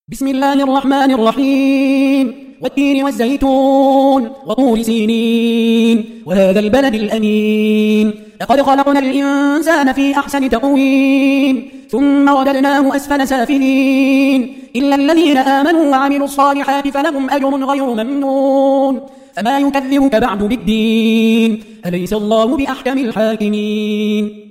بسم الله الرحمن الرحيم والتين والزيتون وطور سينين وهذا البلد الأمين لقد خلقنا الإنسان في أحسن تقويم ثم رددناه أسفل سافلين إلا الذين آمنوا وعملوا الصالحات فلهم أجر غير ممنون فما يكذبك بعد بالدين أليس الله بأحكم الحاكمين.